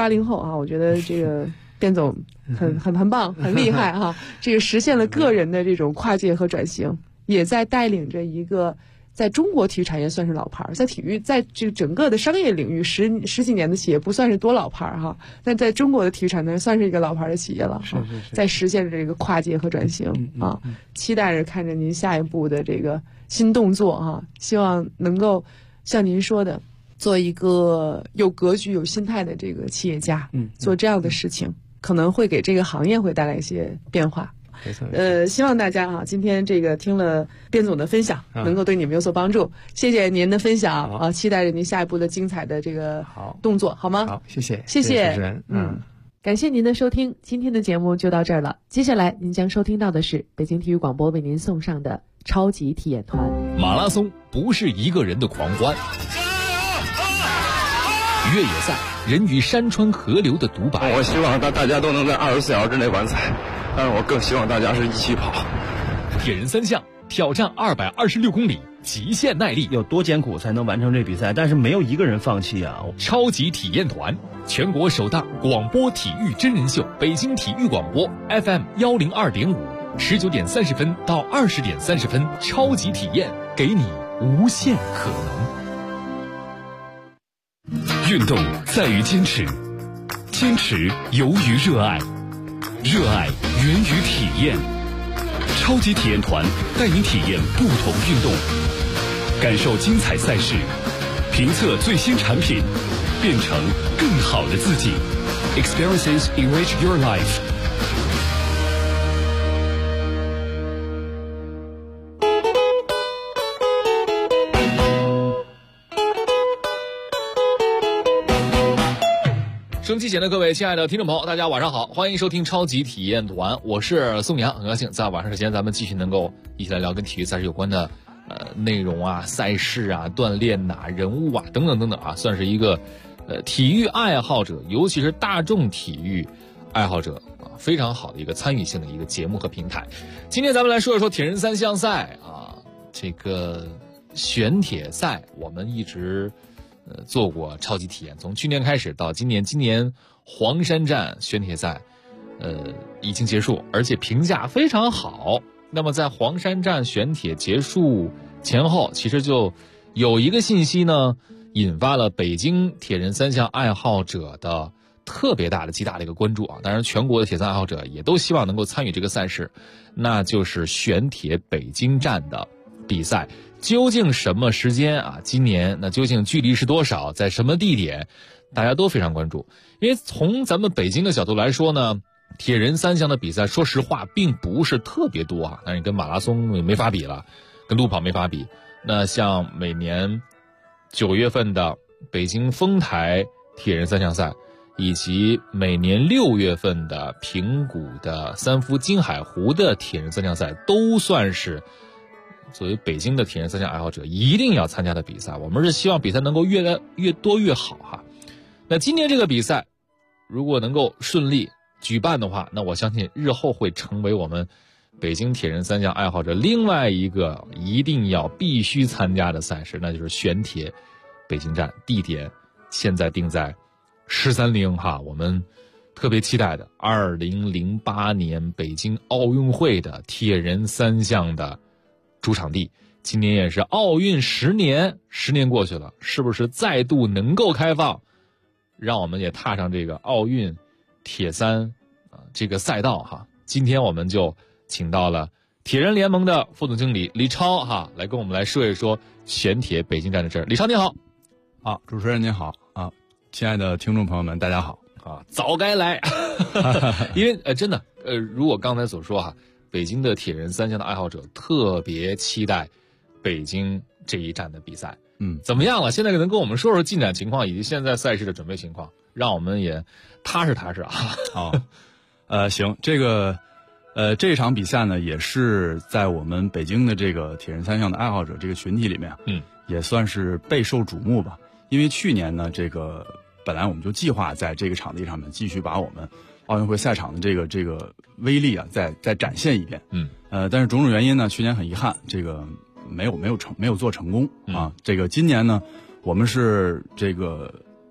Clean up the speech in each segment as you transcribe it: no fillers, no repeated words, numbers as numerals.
80后啊，我觉得这个卞总很棒，很厉害哈。这个实现了个人的这种跨界和转型，也在带领着一个在中国体育产业算是老牌，在体育在这个整个的商业领域十几年的企业不算是多老牌哈，但在中国的体育产业算是一个老牌的企业了哈，在实现着这个跨界和转型啊，期待着看着您下一步的这个新动作哈，希望能够像您说的，做一个有格局、有心态的这个企业家，做这样的事情，可能会给这个行业会带来一些变化。希望大家今天这个听了卞总的分享，能够对你们有所帮助。谢谢您的分享啊，期待着您下一步的精彩的这个动作，好吗？ 好，谢谢主持人。感谢您的收听，今天的节目就到这儿了。接下来您将收听到的是北京体育广播为您送上的超级体验团。 马拉松不是一个人的狂欢，越野赛人与山川河流的独白。 我希望大家都能在24小时之内完赛，但是我更希望大家是一起跑。 铁人三项挑战226公里，极限耐力， 有多艰苦才能完成这比赛？但是没有一个人放弃啊！ 超级体验团，全国首档广播体育真人秀，北京体育广播 FM102.5，19点30分到20点30分，超级体验，给你无限可能。运动在于坚持，坚持由于热爱，热爱源于体验。超级体验团带您体验不同运动，感受精彩赛事，评测最新产品，变成更好的自己。Experiences enrich your life。收音机前的各位亲爱的听众朋友，大家晚上好，欢迎收听超级体验团，我是宋阳，很高兴在晚上时间咱们继续能够一起来聊跟体育赛事有关的内容啊、赛事啊、锻炼呐、人物啊等等等等啊，算是一个体育爱好者，尤其是大众体育爱好者啊非常好的一个参与性的一个节目和平台。今天咱们来说一说铁人三项赛啊，这个选铁赛我们一直做过超级体验，从去年开始到今年黄山站选铁赛已经结束，而且评价非常好。那么在黄山站选铁结束前后，其实就有一个信息呢，引发了北京铁人三项爱好者的特别大的极大的一个关注啊！当然全国的铁三爱好者也都希望能够参与这个赛事，那就是选铁北京站的比赛。究竟什么时间啊？今年那究竟距离是多少？在什么地点？大家都非常关注。因为从咱们北京的角度来说呢，铁人三项的比赛说实话并不是特别多啊，但是跟马拉松没法比了，跟路跑没法比。那像每年9月份的北京丰台铁人三项赛，以及每年6月份的平谷的三福金海湖的铁人三项赛，都算是作为北京的铁人三项爱好者一定要参加的比赛。我们是希望比赛能够越来越多越好哈。那今年这个比赛如果能够顺利举办的话，那我相信日后会成为我们北京铁人三项爱好者另外一个一定要必须参加的赛事，那就是选铁北京站。地点现在定在130哈，我们特别期待的2008年北京奥运会的铁人三项的主场地。今年也是奥运10年过去了，是不是再度能够开放，让我们也踏上这个奥运铁三这个赛道哈？今天我们就请到了铁人联盟的副总经理李超哈，来跟我们来说一说选铁北京站的事儿。李超你好。 好，主持人您好啊，亲爱的听众朋友们大家好啊，早该来。因为真的如果刚才所说哈，北京的铁人三项的爱好者特别期待北京这一站的比赛。怎么样了？现在能跟我们说说进展情况以及现在赛事的准备情况，让我们也踏实啊。 好，行，这一场比赛呢，也是在我们北京的这个铁人三项的爱好者这个群体里面，也算是备受瞩目吧。因为去年呢，这个本来我们就计划在这个场地上面继续把我们奥运会赛场的这个威力啊，再展现一遍。但是种种原因呢，去年很遗憾，这个没有做成功啊。这个今年呢，我们是这个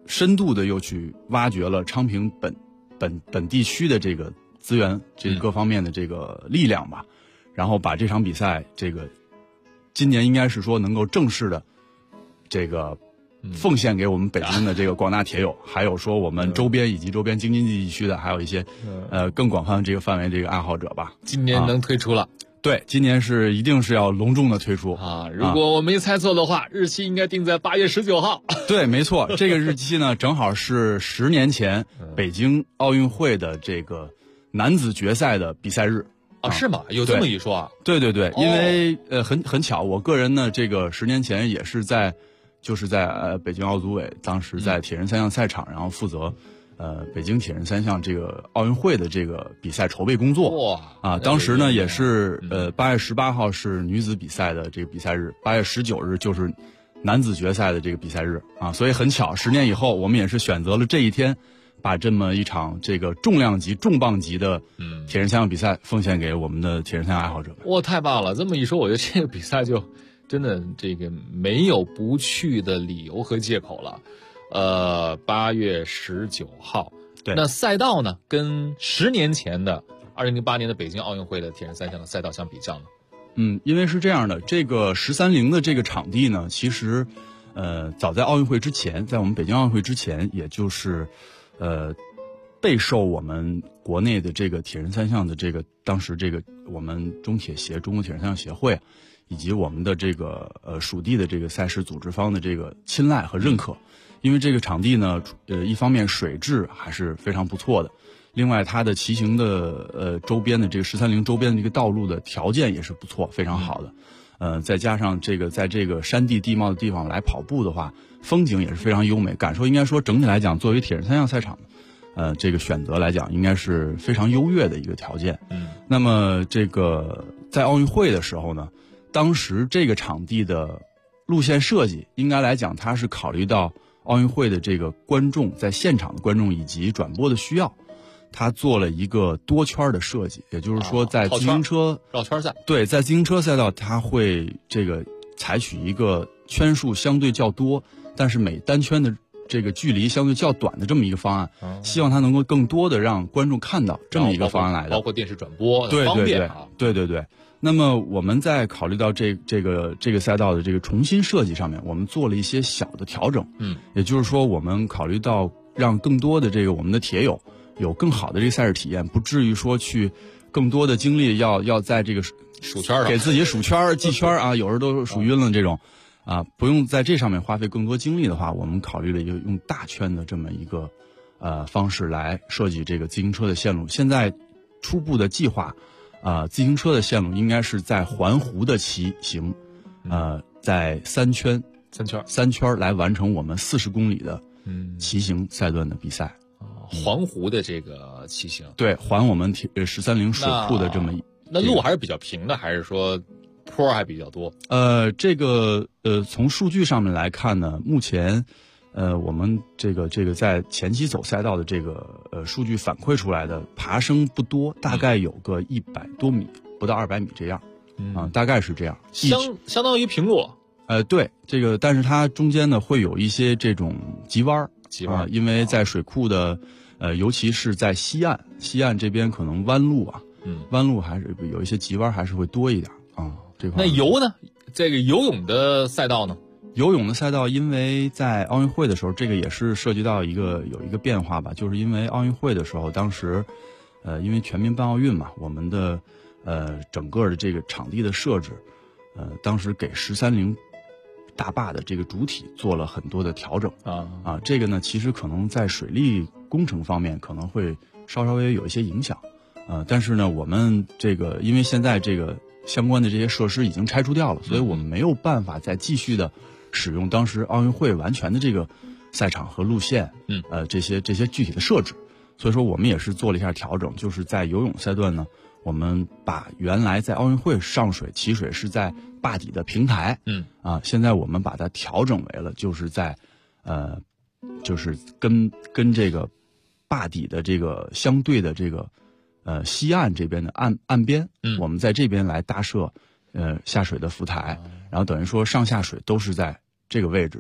深度的又去挖掘了昌平本地区的这个资源，这各方面的这个力量吧，然后把这场比赛这个今年应该是说能够正式的这个奉献给我们北京的这个广大铁友，还有说我们周边以及周边京津冀地区的，还有一些更广泛的这个范围这个爱好者吧。 今年能推出了。 对，今年一定是要隆重的推出啊！如果我没猜错的话，日期应该定在8月19号。 对，没错，这个日期呢，正好是10年前北京奥运会的这个男子决赛的比赛日啊？是吗？有这么一说啊？ 对对对，因为很巧，我个人呢，这个10年前也是在北京奥组委，当时在铁人三项赛场，然后负责。北京铁人三项这个奥运会的这个比赛筹备工作当时呢也是8月18号是女子比赛的这个比赛日，8月19日就是男子决赛的这个比赛日啊，所以很巧，10年以后我们也是选择了这一天，把这么一场这个重量级、重磅级的铁人三项比赛奉献给我们的铁人三项爱好者们。 哇，太棒了！这么一说，我觉得这个比赛就真的这个没有不去的理由和借口了。8月19号， 对， 那赛道呢，跟10年前的2008年的北京奥运会的铁人三项的赛道相比较呢？ 因为是这样的，这个130的这个场地呢，其实，早在奥运会之前，在我们北京奥运会之前，也就是，备受我们国内的这个铁人三项的这个当时这个我们中国铁人三项协会，以及我们的这个属地的这个赛事组织方的这个青睐和认可。因为这个场地呢，一方面水质还是非常不错的，另外它的骑行的周边的这个130周边的这个道路的条件也是不错，非常好的。再加上这个在这个山地地貌的地方来跑步的话，风景也是非常优美，感受应该说整体来讲，作为铁人三项赛场，这个选择来讲，应该是非常优越的一个条件。那么这个在奥运会的时候呢，当时这个场地的路线设计，应该来讲，它是考虑到奥运会的这个观众在现场的观众以及转播的需要，他做了一个多圈的设计，也就是说在自行车绕圈赛， 对，在自行车赛道它会这个采取一个圈数相对较多，但是每单圈的这个距离相对较短的这么一个方案，希望它能够更多的让观众看到这么一个方案来的， 包括电视转播对方便啊， 对。那么我们在考虑到这个赛道的这个重新设计上面，我们做了一些小的调整。也就是说，我们考虑到让更多的这个我们的铁友有更好的这个赛事体验，不至于说去更多的精力要在这个数圈给自己数圈记圈啊，有时候都数晕了这种不用在这上面花费更多精力的话，我们考虑了一个用大圈的这么一个方式来设计这个自行车的线路。现在初步的计划。自行车的线路应该是在环湖的骑行，在三圈来完成我们40公里的骑行赛段的比赛。 环湖的这个骑行， 对，环我们130水库的这么那路还是比较平的，还是说坡还比较多？ 这个从数据上面来看呢，目前。我们这个在前期走赛道的这个数据反馈出来的爬升不多，大概有个100多米，不到200米这样，大概是这样， 相当于平路。 对，这个但是它中间呢会有一些这种急弯，因为在水库的尤其是在西岸这边可能弯路弯路还是有一些急弯，还是会多一点这块。 那游呢？这个游泳的赛道呢？ 游泳的赛道，因为在奥运会的时候，这个也是涉及到有一个变化吧，就是因为奥运会的时候，当时，因为全民办奥运嘛，我们的整个的这个场地的设置，当时给130大坝的这个主体做了很多的调整这个呢，其实可能在水利工程方面可能会稍微有一些影响，但是呢，我们这个因为现在这个相关的这些设施已经拆除掉了，所以我们没有办法再继续的。使用当时奥运会完全的这个赛场和路线，这些具体的设置，所以说我们也是做了一下调整，就是在游泳赛段呢，我们把原来在奥运会上水起水是在坝底的平台，现在我们把它调整为了就是在，就是跟这个坝底的这个相对的这个西岸这边的岸边，我们在这边来搭设下水的浮台，然后等于说上下水都是在这个位置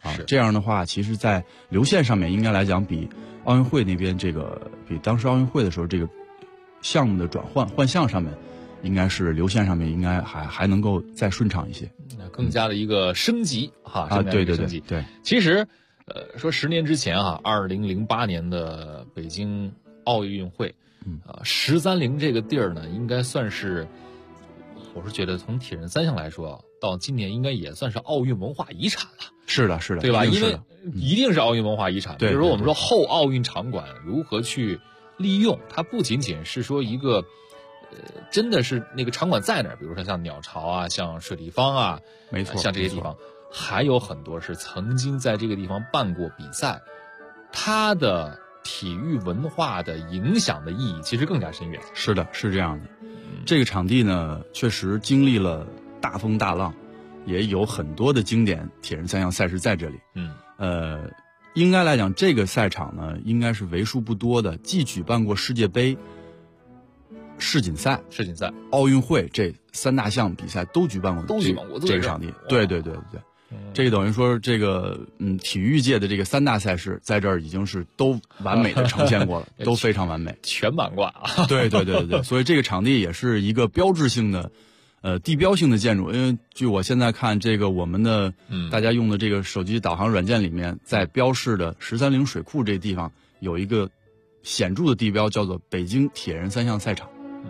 啊。这样的话，其实在流线上面应该来讲比奥运会那边比当时奥运会的时候这个项目的换项上面，应该是流线上面应该还能够再顺畅一些， 更加的一个升级哈。 对， 其实说10年之前啊，2008年的北京奥运会，13陵这个地儿呢，应该算是，我是觉得从铁人3项来说，到今年应该也算是奥运文化遗产了。 是的， 对吧？因为一定是奥运文化遗产。比如说我们说后奥运场馆如何去利用，它不仅仅是说一个，真的是那个场馆在那儿，比如说像鸟巢啊，像水立方啊， 没错， 像这些地方。还有很多是曾经在这个地方办过比赛，它的体育文化的影响的意义其实更加深远。 是的，是这样的。这个场地呢，确实经历了大风大浪，也有很多的经典铁人3项赛事在这里。应该来讲，这个赛场呢，应该是为数不多的既举办过世界杯、世锦赛、奥运会这3大项比赛都举办过这个场地。对。这个等于说，这个体育界的这个3大赛事在这儿已经是都完美的呈现过了，都非常完美， 全满贯啊！ 对，所以这个场地也是一个标志性的，地标性的建筑。因为据我现在看，这个我们的大家用的这个手机导航软件里面，在标示的13陵水库这地方有一个显著的地标，叫做北京铁人3项赛场。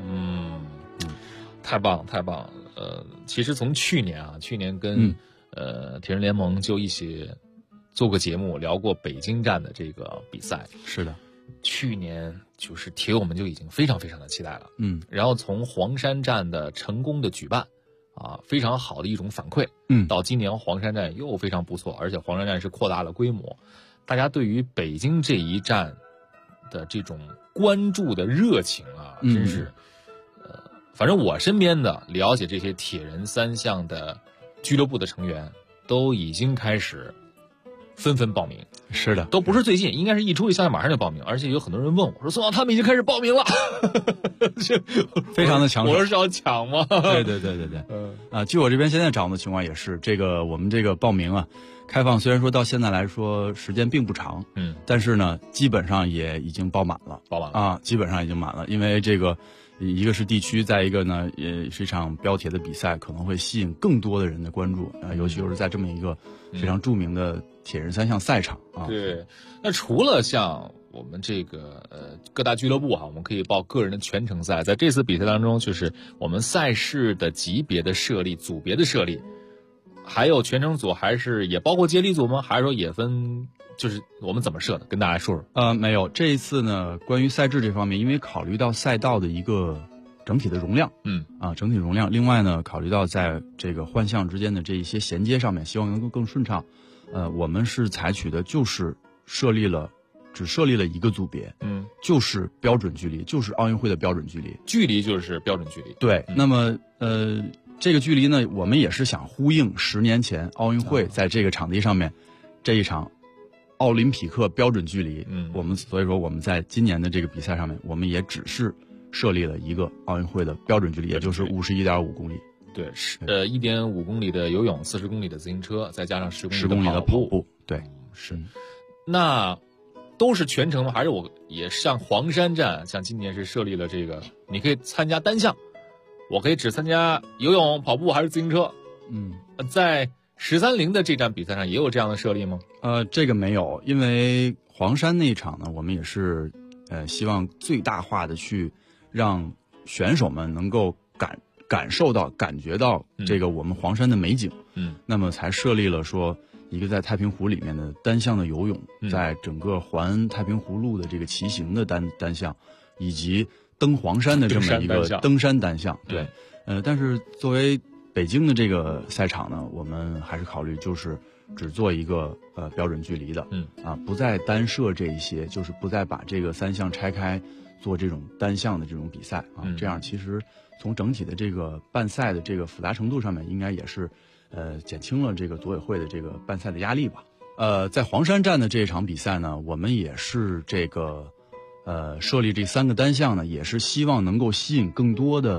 太棒了！其实从去年跟铁人联盟就一起做过节目，聊过北京站的这个比赛。 是的， 去年就是铁友们就已经非常非常的期待了。然后从黄山站的成功的举办非常好的一种反馈。到今年黄山站又非常不错，而且黄山站是扩大了规模，大家对于北京这一站的这种关注的热情真是反正我身边的了解这些铁人3项的俱乐部的成员都已经开始纷纷报名。 是的， 都不是最近，应该是一出消息马上就报名，而且有很多人问我说：“宋老，他们已经开始报名了。” 非常的抢手。 我说是要抢吗？ 对。据我这边现在掌握的情况也是，我们这个报名开放虽然说到现在来说时间并不长，但是呢，基本上也已经爆满了，基本上已经满了，因为这个。一个是地区，再一个呢，也是一场标铁的比赛，可能会吸引更多的人的关注尤其又是在这么一个非常著名的铁人3项赛场对，那除了像我们这个各大俱乐部我们可以报个人的全程赛，在这次比赛当中，就是我们赛事的级别的设立、组别的设立，还有全程组，还是也包括接力组吗？还是说也分？就是我们怎么设的，跟大家说说。 没有，这一次呢，关于赛制这方面，因为考虑到赛道的一个整体的容量，整体容量，另外呢，考虑到在这个换项之间的这一些衔接上面，希望能够更顺畅，我们是采取的就是只设立了一个组别，就是标准距离，就是奥运会的标准距离， 距离就是标准距离。 对，那么这个距离呢，我们也是想呼应10年前奥运会在这个场地上面这一场。奥林匹克标准距离，所以说我们在今年的这个比赛上面，我们也只是设立了一个奥运会的标准距离，也就是51.5公里。 对，1.5公里的游泳，40公里的自行车，再加上10 公里的跑步。对， 是。那都是全程吗？还是我也像黄山站，像今年是设立了这个，你可以参加单项，我可以只参加游泳、跑步还是自行车？在13陵的这站比赛上也有这样的设立吗？ 这个没有，因为黄山那一场呢，我们也是希望最大化的去让选手们能够感觉到这个我们黄山的美景。那么才设立了说一个在太平湖里面的单项的游泳，在整个环太平湖路的这个骑行的单项，以及登黄山的这么一个登山单项。对，但是作为北京的这个赛场呢，我们还是考虑就是只做一个标准距离的，不再单设这一些，就是不再把这个3项拆开做这种单项的这种比赛这样其实从整体的这个办赛的这个复杂程度上面，应该也是减轻了这个组委会的这个办赛的压力吧。在黄山站的这一场比赛呢，我们也是这个设立这3个单项呢，也是希望能够吸引更多的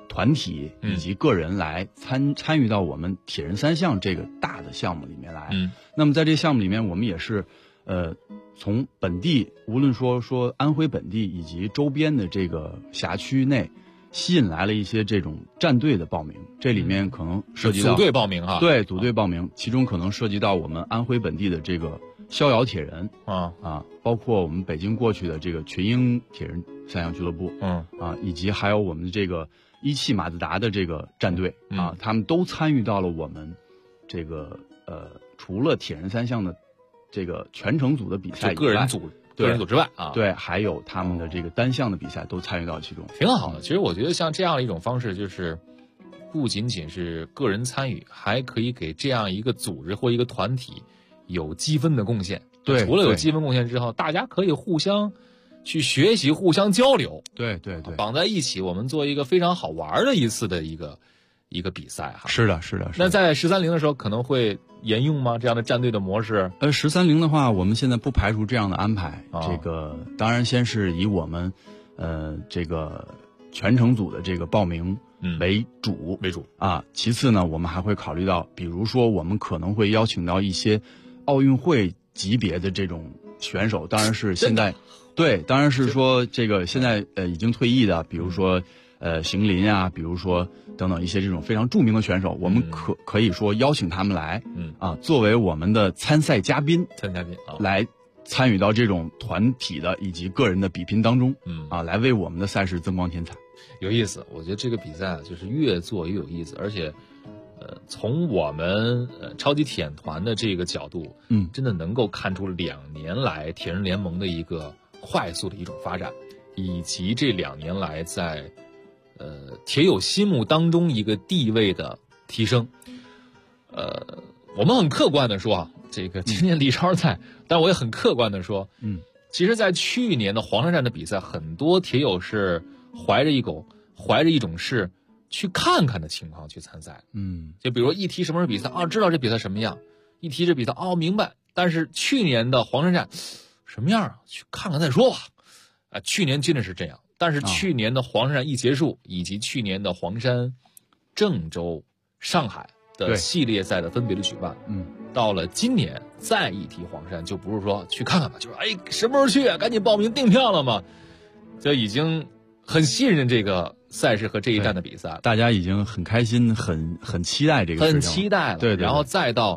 团体以及个人来参与到我们铁人三项这个大的项目里面来。那么在这项目里面，我们也是从本地，无论说安徽本地以及周边的这个辖区内，吸引来了一些这种战队的报名，这里面可能涉及到组队报名哈， 对，组队报名，其中可能涉及到我们安徽本地的这个逍遥铁人包括我们北京过去的这个群英铁人三项俱乐部以及还有我们的这个一汽马自达的这个战队他们都参与到了我们这个除了铁人三项的这个全程组的比赛以外， 个人组之外对，还有他们的这个单项的比赛都参与到其中， 挺好的。其实我觉得像这样的一种方式，就是不仅仅是个人参与，还可以给这样一个组织或一个团体有积分的贡献。 对， 除了有积分贡献之后，大家可以互相去学习，互相交流。 对， 绑在一起，我们做一个非常好玩的一次的一个比赛哈。 是的。 那在13-0的时候可能会沿用吗？这样的战队的模式 ？13-0的话，我们现在不排除这样的安排。这个当然先是以我们这个全程组的这个报名为主其次呢，我们还会考虑到，比如说我们可能会邀请到一些奥运会级别的这种选手，当然是现在当然是说这个现在已经退役的，比如说邢林比如说等等一些这种非常著名的选手，我们可以说邀请他们来作为我们的参赛嘉宾来参与到这种团体的以及个人的比拼当中来为我们的赛事增光添彩。 有意思，我觉得这个比赛就是越做越有意思，而且从我们超级铁人团的这个角度真的能够看出2年来铁人联盟的一个快速的一种发展，以及这2年来在铁友心目当中一个地位的提升。我们很客观的说这个今年李超在，但我也很客观的说其实在去年的黄山站的比赛，很多铁友是怀着一种是去看看的情况去参赛。就比如一提什么是比赛知道这比赛什么样，一提这比赛明白，但是去年的黄山站什么样去看看再说吧。去年真的是这样，但是去年的黄山站一结束，以及去年的黄山、郑州、上海的系列赛的分别的举办，到了今年再一提黄山，就不是说去看看吧，就是什么时候去赶紧报名订票了嘛，就已经很信任这个赛事和这一站的比赛， 大家已经很开心，很期待这个事情， 很期待了。 对， 然后再到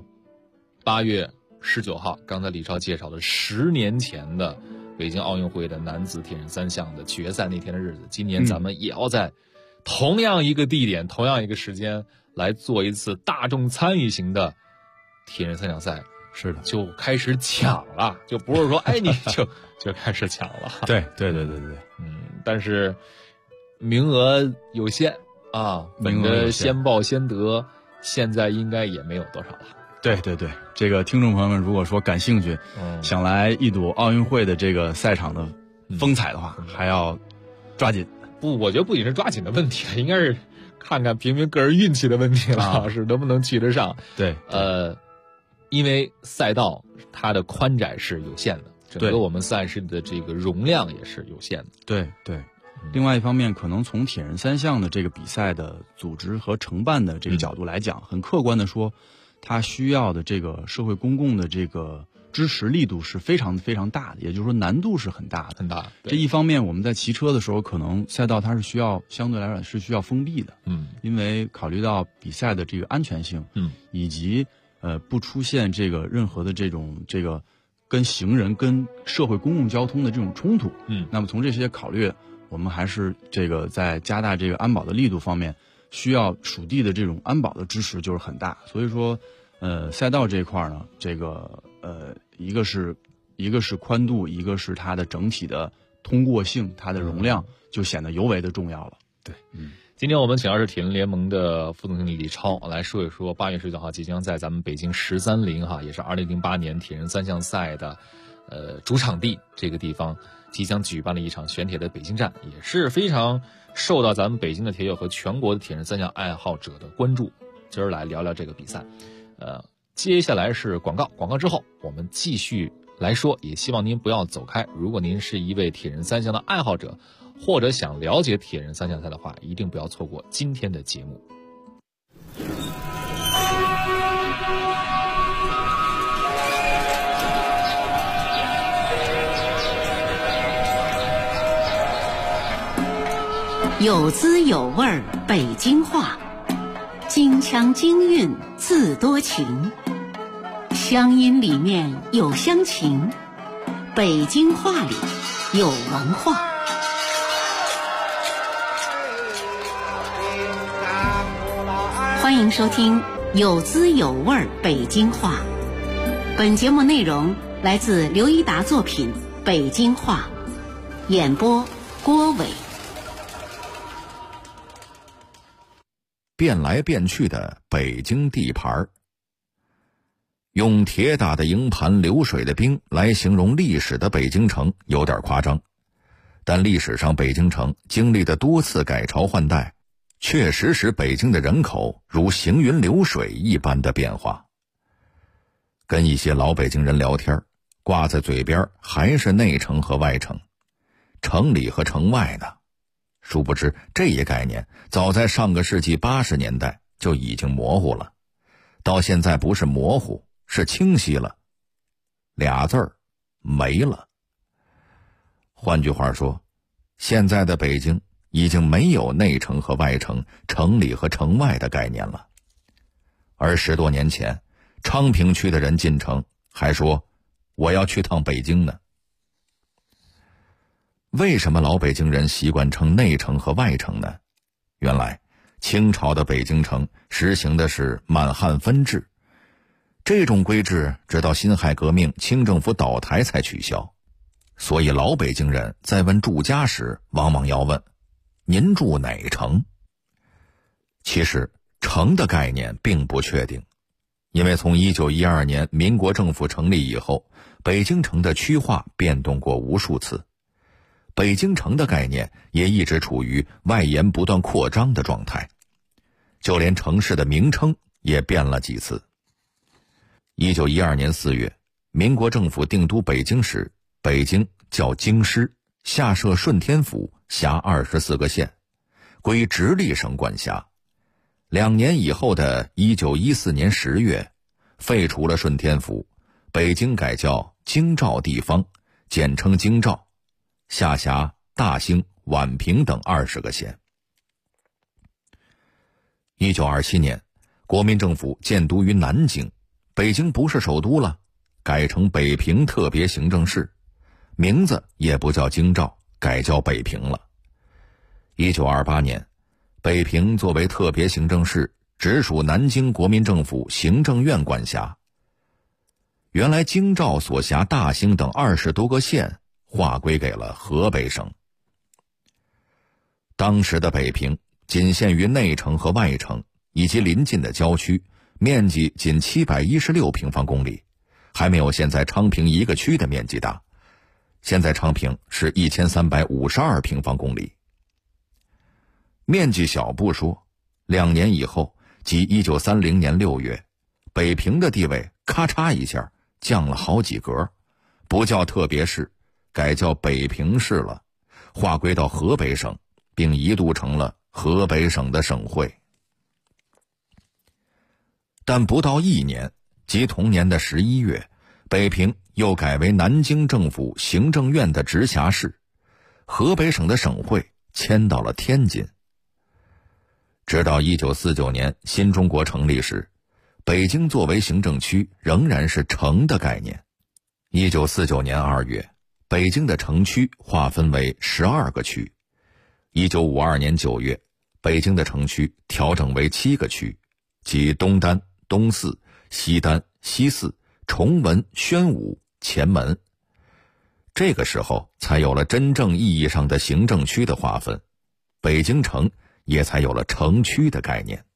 8月19号，刚才李超介绍的10年前的北京奥运会的男子铁人三项的决赛那天的日子，今年咱们也要在同样一个地点、同样一个时间来做一次大众参与型的铁人三项赛。 是的， 就开始抢了，就不是说你就开始抢了。 对。 但是名额有限本着先报先得，现在应该也没有多少了。 对，这个听众朋友们如果说感兴趣想来一睹奥运会的这个赛场的风采的话还要抓紧。 我觉得不仅是抓紧的问题，应该是看看凭个人运气的问题了，是能不能去得上。 对， 因为赛道它的宽窄是有限的，整个我们赛事的这个容量也是有限的。 对。另外一方面，可能从铁人三项的这个比赛的组织和承办的这个角度来讲，很客观的说，它需要的这个社会公共的这个支持力度是非常非常大的，也就是说难度是很大的。这一方面，我们在骑车的时候，可能赛道它是相对来说是需要封闭的，因为考虑到比赛的这个安全性，以及不出现这个任何的这个跟行人跟社会公共交通的这种冲突，那么从这些考虑，我们还是这个在加大这个安保的力度方面，需要属地的这种安保的支持就是很大。所以说，赛道这一块呢，这个一个是宽度，一个是它的整体的通过性，它的容量就显得尤为的重要了。 对，今天我们请到是铁人联盟的副总经理李超来说一说8月19号即将在咱们北京13-0也是2008年铁人三项赛的主场地这个地方即将举办了一场选铁的北京站，也是非常受到咱们北京的铁友和全国的铁人三项爱好者的关注。今儿来聊聊这个比赛。接下来是广告之后我们继续来说，也希望您不要走开。如果您是一位铁人三项的爱好者，或者想了解铁人三项赛的话，一定不要错过今天的节目。 有滋有味北京话，京腔京韵自多情，乡音里面有乡情，北京话里有文化。欢迎收听有滋有味北京话。本节目内容来自刘一达作品《北京话》，演播郭伟。 变来变去的北京地盘，用铁打的营盘流水的兵来形容历史的北京城有点夸张，但历史上北京城经历的多次改朝换代，确实使北京的人口如行云流水一般的变化。跟一些老北京人聊天，挂在嘴边还是内城和外城，城里和城外呢。殊不知这一概念早在上个世纪80年代就已经模糊了，到现在不是模糊，是清晰了，俩字儿没了。换句话说，现在的北京已经没有内城和外城、城里和城外的概念了。而10多年前，昌平区的人进城还说我要去趟北京呢。为什么老北京人习惯称内城和外城呢？原来清朝的北京城实行的是满汉分治，这种规制直到辛亥革命清政府倒台才取消。所以老北京人在问住家时往往要问您住哪城。其实城的概念并不确定，因为从1912年民国政府成立以后，北京城的区划变动过无数次，北京城的概念也一直处于外延不断扩张的状态，就连城市的名称也变了几次。1912年4月，民国政府定都北京时，北京叫京师，下设顺天府，辖24个县，归直隶省管辖。2年以后的1914年10月，废除了顺天府，北京改叫京兆地方，简称京兆，下辖大兴、宛平等20个县。1927年，国民政府建都于南京，北京不是首都了，改成北平特别行政市，名字也不叫京兆，改叫北平了。1928年，北平作为特别行政市，直属南京国民政府行政院管辖。原来京兆所辖大兴等20多个县划归给了河北省。当时的北平仅限于内城和外城以及邻近的郊区，面积仅716平方公里，还没有现在昌平一个区的面积大。现在昌平是1352平方公里。面积小不说，2年以后，即1930年6月，北平的地位咔嚓一下降了好几格，不叫特别市，改叫北平市了，划归到河北省，并一度成了河北省的省会。但不到1年，即同年的11月，北平又改为南京政府行政院的直辖市，河北省的省会迁到了天津。直到1949年新中国成立时，北京作为行政区仍然是城的概念。1949年2月，北京的城区划分为12个区。1952年9月，北京的城区调整为7个区，即东单、东四、西单、西四、崇文、宣武、前门。这个时候才有了真正意义上的行政区的划分，北京城也才有了城区的概念。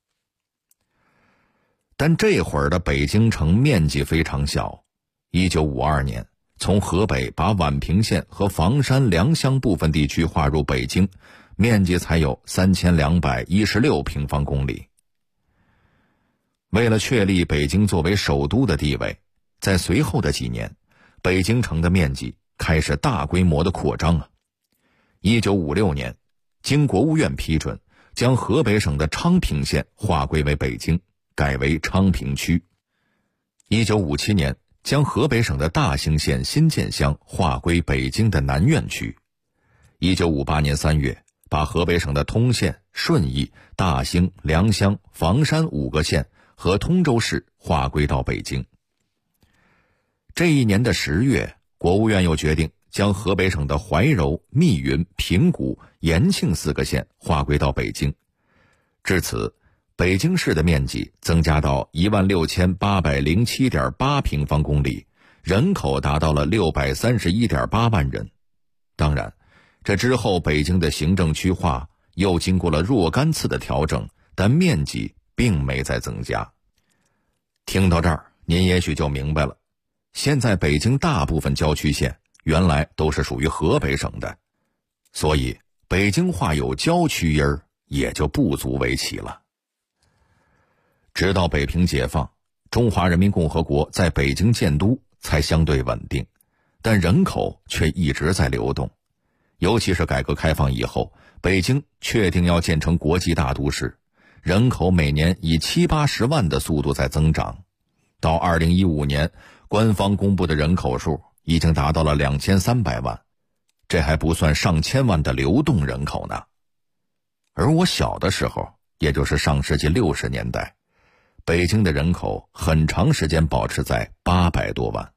但这会儿的北京城面积非常小，1952年从河北把宛平县和房山、良乡部分地区划入北京，面积才有3216平方公里。为了确立北京作为首都的地位，在随后的几年， 北京城的面积开始大规模的扩张啊。1956年，经国务院批准，将河北省的昌平县划归为北京，改为昌平区。1957年，将河北省的大兴县新建乡划归北京的南苑区。1958年3月，把河北省的通县、顺义、大兴、良乡、房山5个县和通州市划归到北京。这一年的10月，国务院又决定将河北省的怀柔、密云、平谷、延庆4个县划归到北京。至此，北京市的面积增加到16807.8平方公里，人口达到了631.8万人。当然，这之后北京的行政区划又经过了若干次的调整，但面积并没再增加。听到这儿，您也许就明白了，现在北京大部分郊区县原来都是属于河北省的，所以北京话有郊区音儿也就不足为奇了。直到北平解放，中华人民共和国在北京建都才相对稳定，但人口却一直在流动。尤其是改革开放以后，北京确定要建成国际大都市，人口每年以70-80万的速度在增长。到2015年，官方公布的人口数已经达到了2300万，这还不算上千万的流动人口呢。而我小的时候，也就是上世纪60年代，北京的人口很长时间保持在800多万。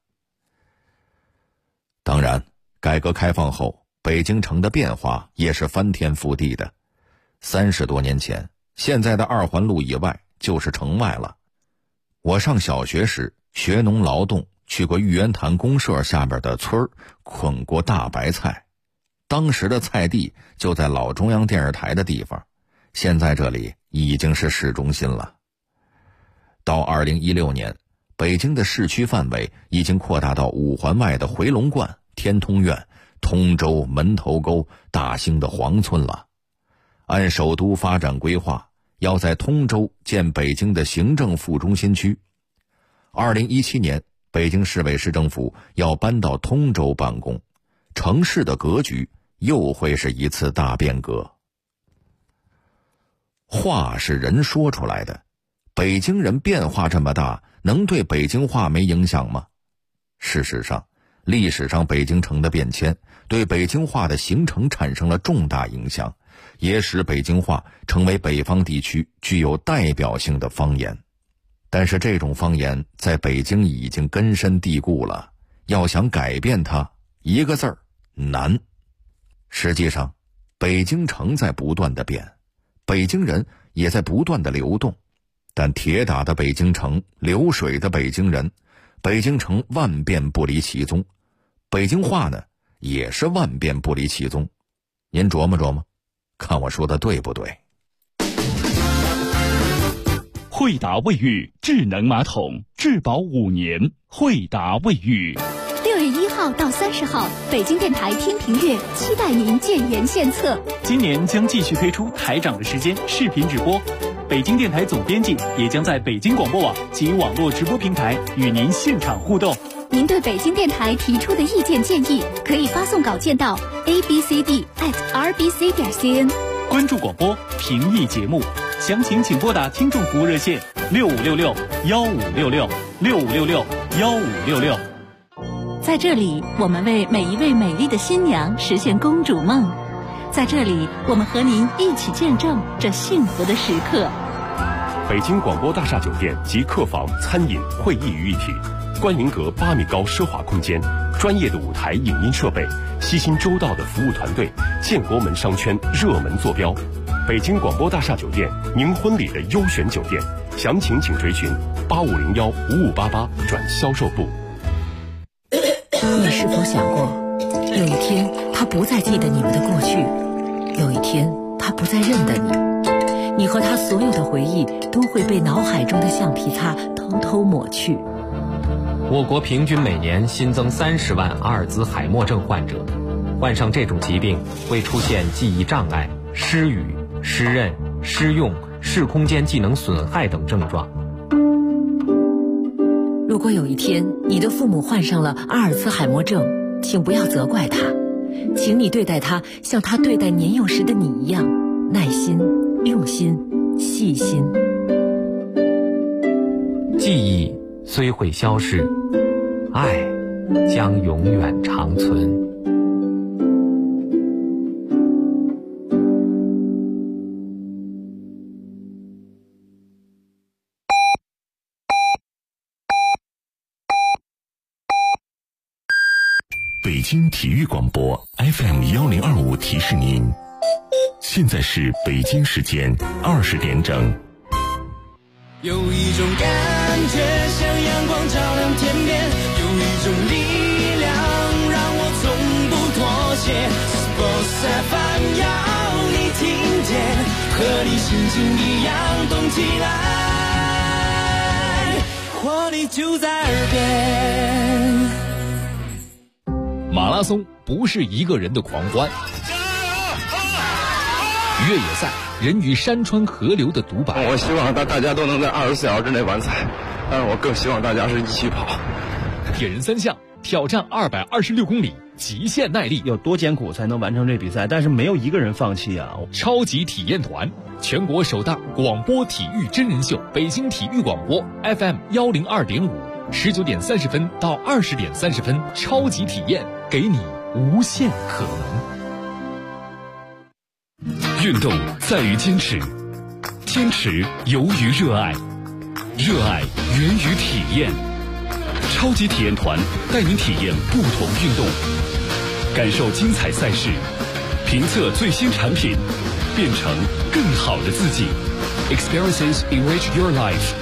当然，改革开放后，北京城的变化也是翻天覆地的。30多年前，现在的2环路以外就是城外了。我上小学时学农劳动，去过玉渊潭公社下边的村儿，捆过大白菜。当时的菜地就在老中央电视台的地方，现在这里已经是市中心了。到2016年，北京的市区范围已经扩大到5环外的回龙观、天通苑、通州、门头沟、大兴的黄村了。按首都发展规划，要在通州建北京的行政副中心区。2017年，北京市委市政府要搬到通州办公，城市的格局又会是一次大变革。话是人说出来的，北京人变化这么大，能对北京话没影响吗？事实上，历史上北京城的变迁对北京话的形成产生了重大影响，也使北京话成为北方地区具有代表性的方言。但是这种方言在北京已经根深蒂固了，要想改变它，一个字儿，难。实际上，北京城在不断的变，北京人也在不断的流动，但铁打的北京城，流水的北京人，北京城万变不离其宗，北京话呢，也是万变不离其宗。您琢磨琢磨，看我说的对不对？ 惠达卫浴智能马桶，质保5年。惠达卫浴。 6月1号到30号，北京电台听评月期待您建言献策。 今年将继续推出台长的时间视频直播，北京电台总编辑也将在北京广播网及网络直播平台与您现场互动。 您对北京电台提出的意见建议，可以发送稿件到 abcd@rbc.cn。 关注广播，评议节目，详情请拨打听众服务热线6566-1566-6566-1566。 在这里，我们为每一位美丽的新娘实现公主梦。在这里，我们和您一起见证这幸福的时刻。 北京广播大厦酒店集客房、餐饮、会议于一体，观云阁8米高奢华空间，专业的舞台影音设备，悉心周到的服务团队，建国门商圈热门坐标。北京广播大厦酒店，您婚礼的优选酒店，详情请追寻8501-5588转销售部。 你是否想过，有一天他不再记得你们的过去，有一天他不再认得你，你和他所有的回忆都会被脑海中的橡皮擦偷偷抹去。 我国平均每年新增30万阿尔兹海默症患者，患上这种疾病会出现记忆障碍、失语、失认、失用、视空间技能损害等症状。 如果有一天你的父母患上了阿尔茨海默症，请不要责怪他，请你对待他像他对待年幼时的你一样，耐心、用心、细心。 记忆虽会消逝，爱将永远长存。 北京体育广播 FM1025提示您，现在是北京时间20点整。 有一种感觉像阳光照亮天边，有一种力量让我从不妥协。Sports FM 要你听见，和你心情一样动起来，活力就在耳边。 马拉松不是一个人的狂欢，越野赛人与山川河流的独白。 我希望大家都能在24小时之内完赛，但是我更希望大家是一起跑。 铁人三项挑战226公里，极限耐力， 有多艰苦才能完成这比赛？但是没有一个人放弃啊！ 超级体验团，全国首档广播体育真人秀，北京体育广播 FM102.5，19点30分到20点30分，超级体验，给你无限可能。 运动在于坚持，坚持由于热爱，热爱源于体验。超级体验团带您体验不同运动，感受精彩赛事，评测最新产品，变成更好的自己。Experiences enrich your life。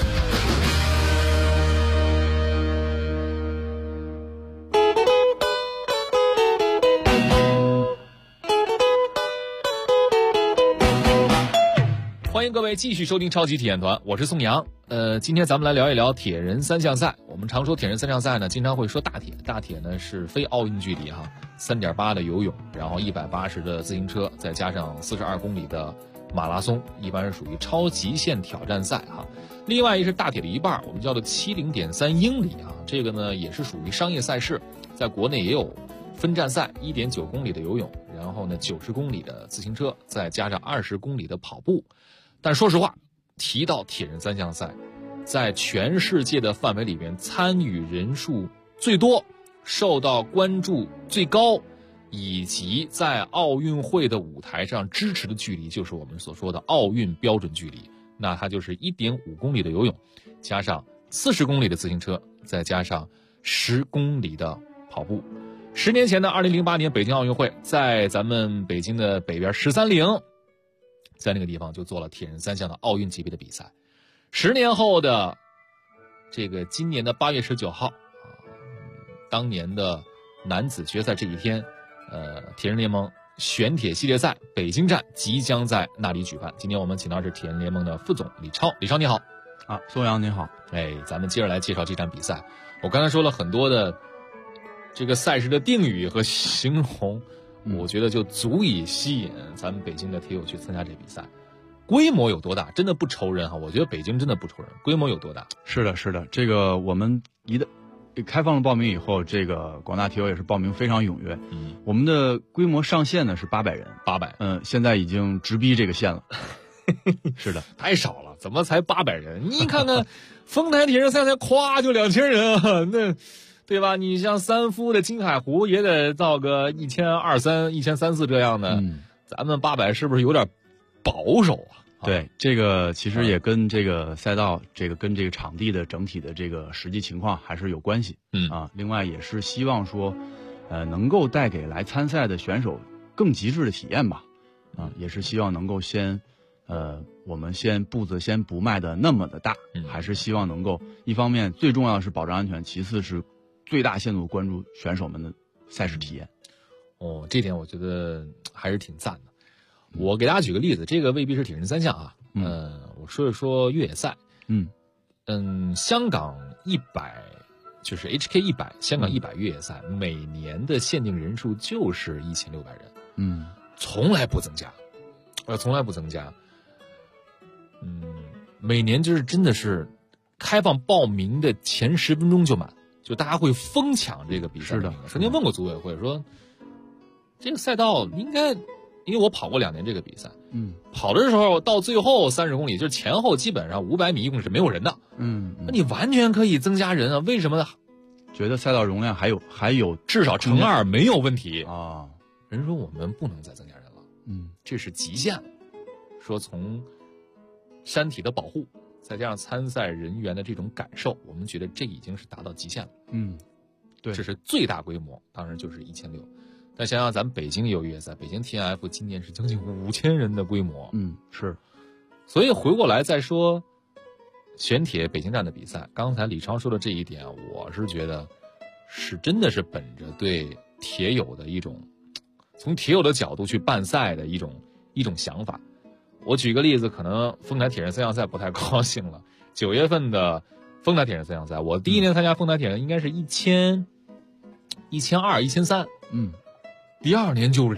欢迎各位继续收听超级体验团，我是宋阳。今天咱们来聊一聊铁人三项赛。我们常说铁人三项赛呢，经常会说大铁。大铁呢是非奥运距离哈，3.8的游泳，然后180的自行车，再加上42公里的马拉松，一般是属于超极限挑战赛哈。另外一是大铁的一半，我们叫做70.3英里啊，这个呢也是属于商业赛事，在国内也有分站赛，1.9公里的游泳，然后呢90公里的自行车，再加上20公里的跑步。但说实话，提到铁人三项赛，在全世界的范围里边，参与人数最多、受到关注最高，以及在奥运会的舞台上支持的距离，就是我们所说的奥运标准距离。那它就是1.5公里的游泳，加上40公里的自行车，再加上10公里的跑步。10年前的2008年北京奥运会，在咱们北京的北边13陵，在那个地方就做了铁人三项的奥运级别的比赛。10年后的这个今年的8月19号，当年的男子决赛这一天，铁人联盟选铁系列赛北京站即将在那里举办。今天我们请到是铁人联盟的副总李超，李超你好。 啊，宋阳你好。 咱们接着来介绍这场比赛。我刚才说了很多的这个赛事的定语和形容，我觉得就足以吸引咱们北京的铁友去参加这比赛。规模有多大？真的不愁人哈！我觉得北京真的不愁人。规模有多大？ 是的，是的。这个我们开放了报名以后，这个广大铁友也是报名非常踊跃。我们的规模上限呢是800人，800。现在已经直逼这个线了。是的， 太少了，怎么才800人？你看看，丰台铁人三项咵就2000人啊，那对吧？你像三夫的金海湖也得到个1200-1300、1300-1400这样的，咱们800是不是有点保守啊？ 对，这个其实也跟这个赛道，跟这个场地的整体的这个实际情况还是有关系。另外也是希望说，能够带给来参赛的选手更极致的体验吧。也是希望能够我们步子先不迈的那么的大，还是希望能够一方面最重要的是保障安全，其次是最大限度关注选手们的赛事体验。 这点我觉得还是挺赞的。我给大家举个例子，这个未必是铁人三项啊，我说一说越野赛。香港100就是 HK100， 香港100越野赛每年的限定人数就是1600人，从来不增加，从来不增加。每年就是真的是开放报名的前10分钟就满，就大家会疯抢这个比赛。 是的， 曾经问过组委会说，这个赛道应该，因为我跑过2年这个比赛，跑的时候到最后30公里，就是前后基本上500米一共是没有人的，那你完全可以增加人啊，为什么？ 觉得赛道容量还有至少乘2没有问题啊。 人说我们不能再增加人了，这是极限了。说从山体的保护，再加上参赛人员的这种感受，我们觉得这已经是达到极限了。 对， 这是最大规模，当然就是1600。但想想咱们北京也有越野赛，北京 TNF 今年是将近5000人的规模， 是。 所以回过来再说选铁北京站的比赛，刚才李超说的这一点，我是觉得是真的是本着对铁友的一种，从铁友的角度去办赛的一种想法。我举个例子，可能丰台铁人3项赛不太高兴了。9月份的丰台铁人3项赛，我第一年参加丰台铁人应该是1200、1300，第2年就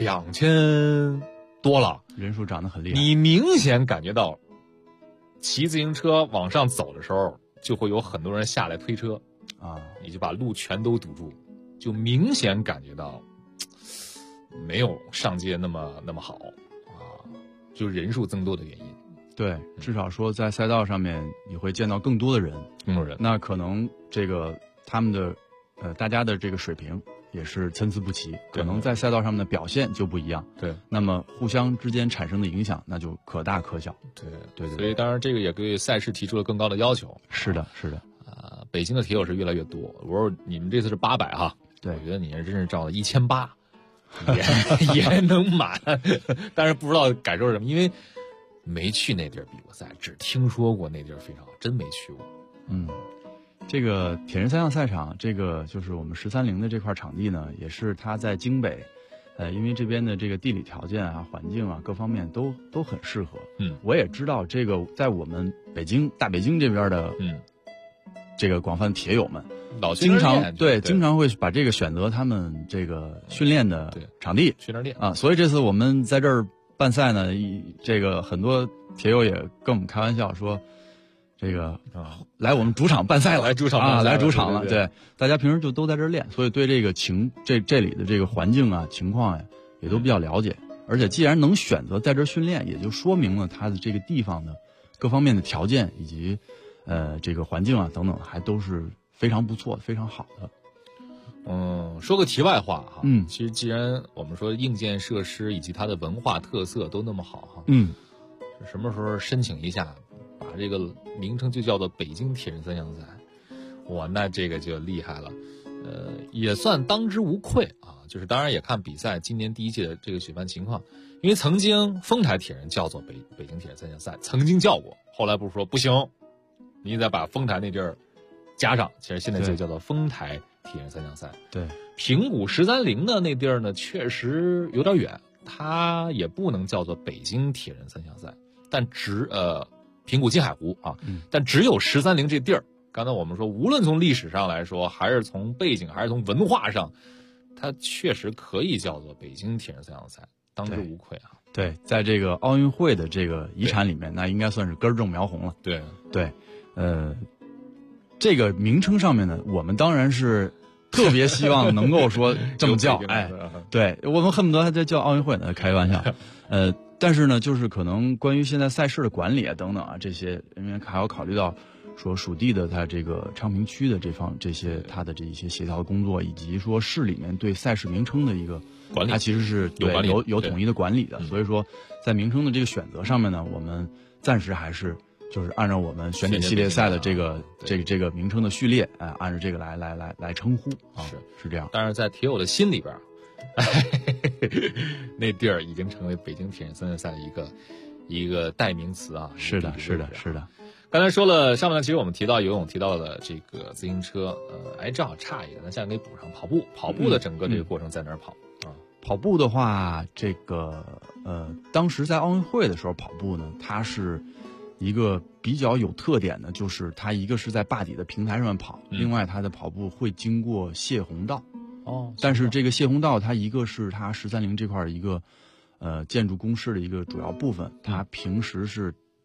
2000多了， 人数涨得很厉害。 你明显感觉到，骑自行车往上走的时候，就会有很多人下来推车，你就把路全都堵住，就明显感觉到没有上街那么好。就人数增多的原因， 对，至少说在赛道上面你会见到更多的人，那可能这个他们的大家的这个水平也是参差不齐，可能在赛道上面的表现就不一样， 对， 那么互相之间产生的影响那就可大可小，对， 所以当然这个也对赛事提出了更高的要求。 是的， 北京的铁友是越来越多，我说你们这次是800哈， 对， 我觉得你真是照了1800。也能满，但是不知道感受是什么，因为没去那地儿比过赛，只听说过那地儿非常好，真没去过。 这个铁人3项赛场，这个就是我们130的这块场地呢，也是它在京北，因为这边的这个地理条件啊、环境啊各方面都很适合。我也知道这个在我们大北京这边的，这个广泛铁友们。经常会把这个选择他们这个训练的场地去那儿练啊，所以这次我们在这儿办赛呢，这个很多铁友也跟我们开玩笑说，这个来我们主场办赛了，来主场了，对，大家平时就都在这儿练，所以对这个这里的这个环境啊、情况呀，也都比较了解。而且既然能选择在这儿训练，也就说明了它的这个地方的各方面的条件以及这个环境啊等等，还都是非常不错、非常好的。 说个题外话哈，其实既然我们说硬件设施以及它的文化特色都那么好哈，什么时候申请一下，把这个名称就叫做北京铁人3项赛，哇，那这个就厉害了，也算当之无愧啊。就是当然也看比赛今年第1届的这个举办情况，因为曾经丰台铁人叫做北京铁人3项赛，曾经叫过，后来不是说不行，你得把丰台那地儿加上，其实现在就叫做丰台铁人3项赛。 对， 平谷130的那地儿呢，确实有点远，它也不能叫做北京铁人3项赛，但平谷金海湖啊，但只有130这地儿。刚才我们说，无论从历史上来说，还是从背景，还是从文化上，它确实可以叫做北京铁人3项赛，当之无愧啊。 对，在这个奥运会的这个遗产里面，那应该算是根正苗红了。 对， 这个名称上面呢，我们当然是特别希望能够说这么叫，对，我们恨不得还在叫奥运会呢，开玩笑。但是呢，就是可能关于现在赛事的管理啊等等啊这些，因为还要考虑到说属地的它这个昌平区的这些它的这一些协调工作，以及说市里面对赛事名称的一个管理， 它其实是有统一的管理的。所以说，在名称的这个选择上面呢，我们暂时还是就是按照我们选铁系列赛的这个名称的序列，按照这个来称呼啊，是这样。 但是在铁友的心里边，那地儿已经成为北京铁人3项赛的一个代名词啊。 是的。 刚才说了上半段，其实我们提到游泳，提到了这个自行车，正好差一个，咱现在给补上跑步的整个这个过程在哪儿跑啊？ 跑步的话，这个当时在奥运会的时候跑步呢，它是一个比较有特点的，就是它一个是在坝底的平台上面跑，另外它的跑步会经过泄洪道。但是这个泄洪道它一个是它130这块一个建筑工事的一个主要部分，它平时是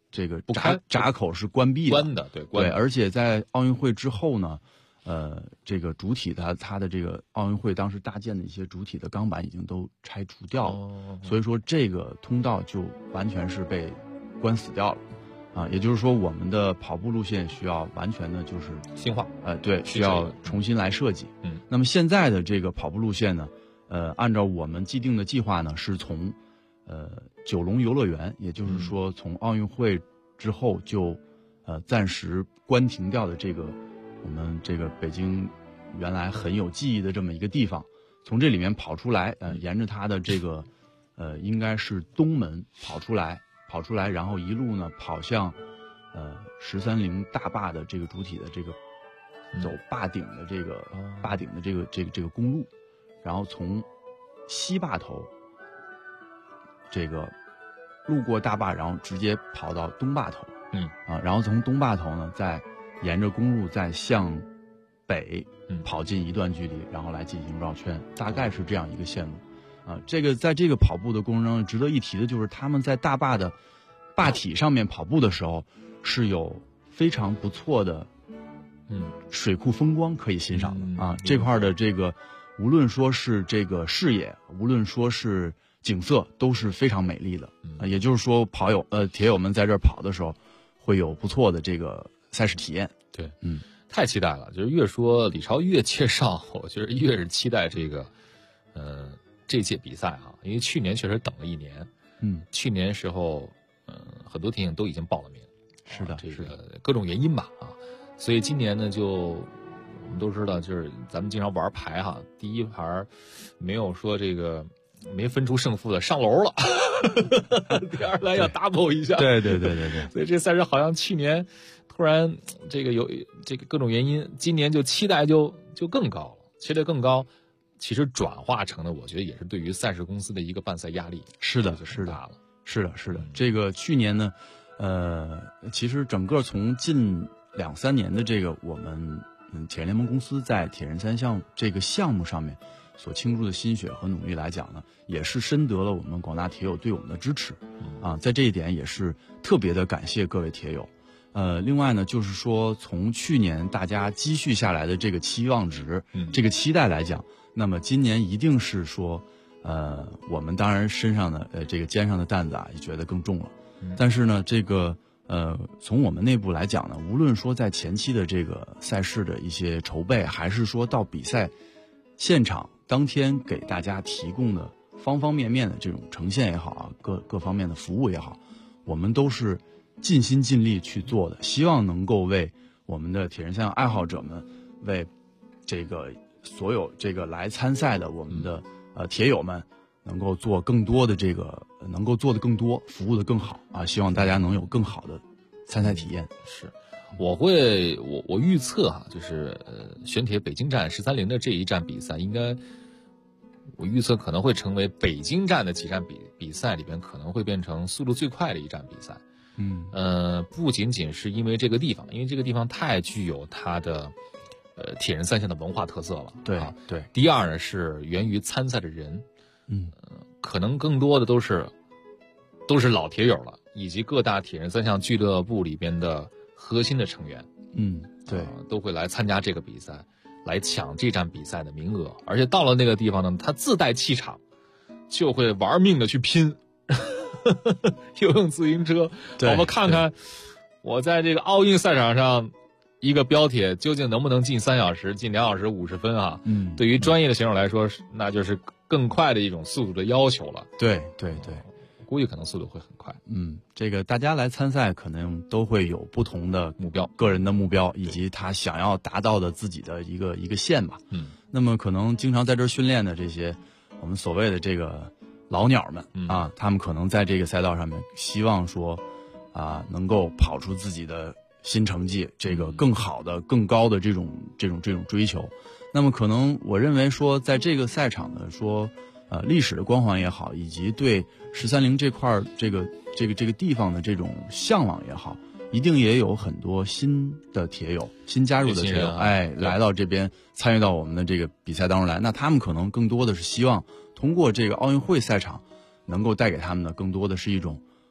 这个闸口是关闭的， 对， 而且在奥运会之后呢，这个主体它的这个奥运会当时搭建的一些主体的钢板已经都拆除掉了，所以说这个通道就完全是被关死掉了。也就是说，我们的跑步路线需要完全的就是新化， 对，需要重新来设计。那么现在的这个跑步路线呢，按照我们既定的计划呢，是从九龙游乐园，也就是说从奥运会之后就暂时关停掉的这个我们这个北京原来很有记忆的这么一个地方，从这里面跑出来，沿着它的这个应该是东门跑出来，然后一路呢跑向13陵大坝的这个主体的这个走坝顶的这个公路，然后从西坝头这个路过大坝，然后直接跑到东坝头，然后从东坝头呢再沿着公路再向北跑进一段距离，然后来进行绕圈，大概是这样一个线路。这个在这个跑步的过程中值得一提的就是他们在大坝的坝体上面跑步的时候是有非常不错的水库风光可以欣赏的这块的这个无论说是这个视野，无论说是景色都是非常美丽的，也就是说铁友们在这儿跑的时候会有不错的这个赛事体验。 对，太期待了，就是越说李超越介绍，我觉得越是期待这个这届比赛因为去年确实等了1年，去年时候很多田径都已经报了名， 是的， 这个各种原因吧所以今年呢就我们都知道，就是咱们经常玩牌第一盘没有说这个没分出胜负的上楼了第二来要 double 一下， 对， 所以这赛事好像去年突然这个有这个各种原因，今年就期待就更高了，期待更高，其实转化成了我觉得也是对于赛事公司的一个办赛压力， 是的，这个去年呢其实整个从近2-3年的这个我们铁人联盟公司在铁人3项这个项目上面所倾注的心血和努力来讲呢，也是深得了我们广大铁友对我们的支持在这一点也是特别的感谢各位铁友。另外呢，就是说从去年大家积蓄下来的这个期望值，这个期待来讲，那么今年一定是说我们当然身上的这个肩上的担子也觉得更重了，但是呢这个从我们内部来讲呢，无论说在前期的这个赛事的一些筹备，还是说到比赛现场当天给大家提供的方方面面的这种呈现也好各方面的服务也好，我们都是尽心尽力去做的，希望能够为我们的铁人三项爱好者们，为这个所有这个来参赛的我们的铁友们能够做更多的这个，能够做的更多，服务的更好希望大家能有更好的参赛体验。 是，我预测就是玄铁北京站13陵的这一站比赛，应该我预测可能会成为北京站的几站比赛里边可能会变成速度最快的一站比赛。不仅仅是因为这个地方，因为这个地方太具有它的铁人三项的文化特色了。 对。 第二呢是源于参赛的人，可能更多的都是老铁友了，以及各大铁人三项俱乐部里边的核心的成员。 对， 都会来参加这个比赛，来抢这站比赛的名额。而且到了那个地方呢，他自带气场，就会玩命的去拼。又用自行车，我们看看我在这个奥运赛场上一个标铁究竟能不能进3小时，进2小时50分对于专业的选手来说，那就是更快的一种速度的要求了。 对， 估计可能速度会很快。 这个大家来参赛可能都会有不同的目标， 个人的目标，以及他想要达到的自己的一个线吧。那么可能经常在这儿训练的这些我们所谓的这个老鸟们他们可能在这个赛道上面希望说能够跑出自己的新成绩，这个更好的更高的这种追求。那么可能我认为说在这个赛场的说历史的光环也好，以及对13陵这块这个地方的这种向往也好，一定也有很多新的铁友，新加入的铁友来到这边参与到我们的这个比赛当中来。那他们可能更多的是希望通过这个奥运会赛场能够带给他们的更多的是一种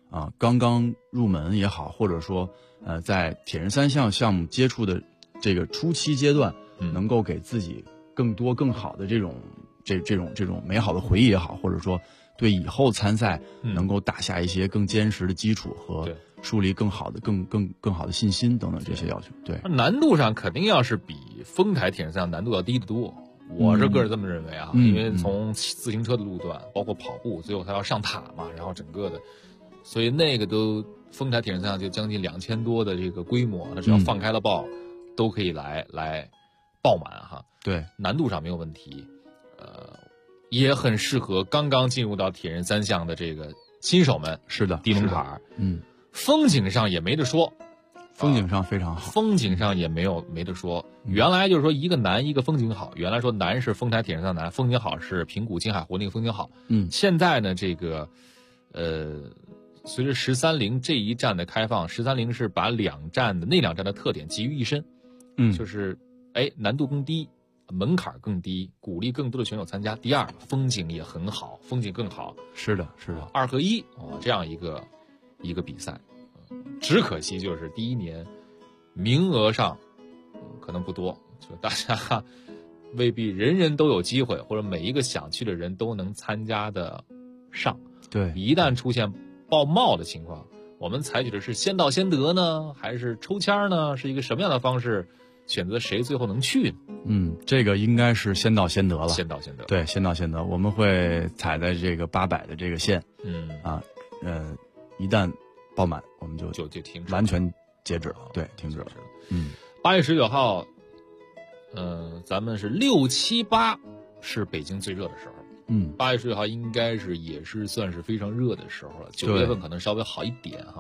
刚刚入门也好，或者说在铁人三项项目接触的这个初期阶段，能够给自己更多更好的这种美好的回忆也好，或者说对以后参赛能够打下一些更坚实的基础和树立更好的更好的信心等等这些要求。对， 难度上肯定要是比丰台铁人三项难度要低得多。我是个人这么认为啊，因为从自行车的路段，包括跑步，最后它要上塔嘛，然后整个的，所以那个都丰台铁人三项就将近2000多的这个规模，那只要放开了报，都可以来爆满哈。 对， 难度上没有问题，也很适合刚刚进入到铁人三项的这个新手们。 是的， 低门槛，风景上也没得说。 风景上非常好， 风景上也没得说。原来就是说一个难一个风景好，原来说难是丰台铁人三项难，风景好是平谷金海湖那个风景好。现在呢这个随着13陵这一站的开放，13陵是把那两站的特点集于一身。就是难度更低，门槛更低，鼓励更多的选手参加。第二，风景也很好，风景更好。 是的 2合1这样一个比赛。只可惜就是第一年名额上可能不多，就大家未必人人都有机会，或者每一个想去的人都能参加的上。 对， 一旦出现爆帽的情况，我们采取的是先到先得呢，还是抽签呢？是一个什么样的方式选择谁最后能去呢？ 这个应该是先到先得了。 先到先得， 对，先到先得。我们会踩在这个800的这个线，一旦爆满，我们就停止， 完全截止了。对，停止了。 8月19号，咱们是6、7、8是北京最热的时候。8月19号应该也是算是非常热的时候了。9月份可能稍微好一点哈。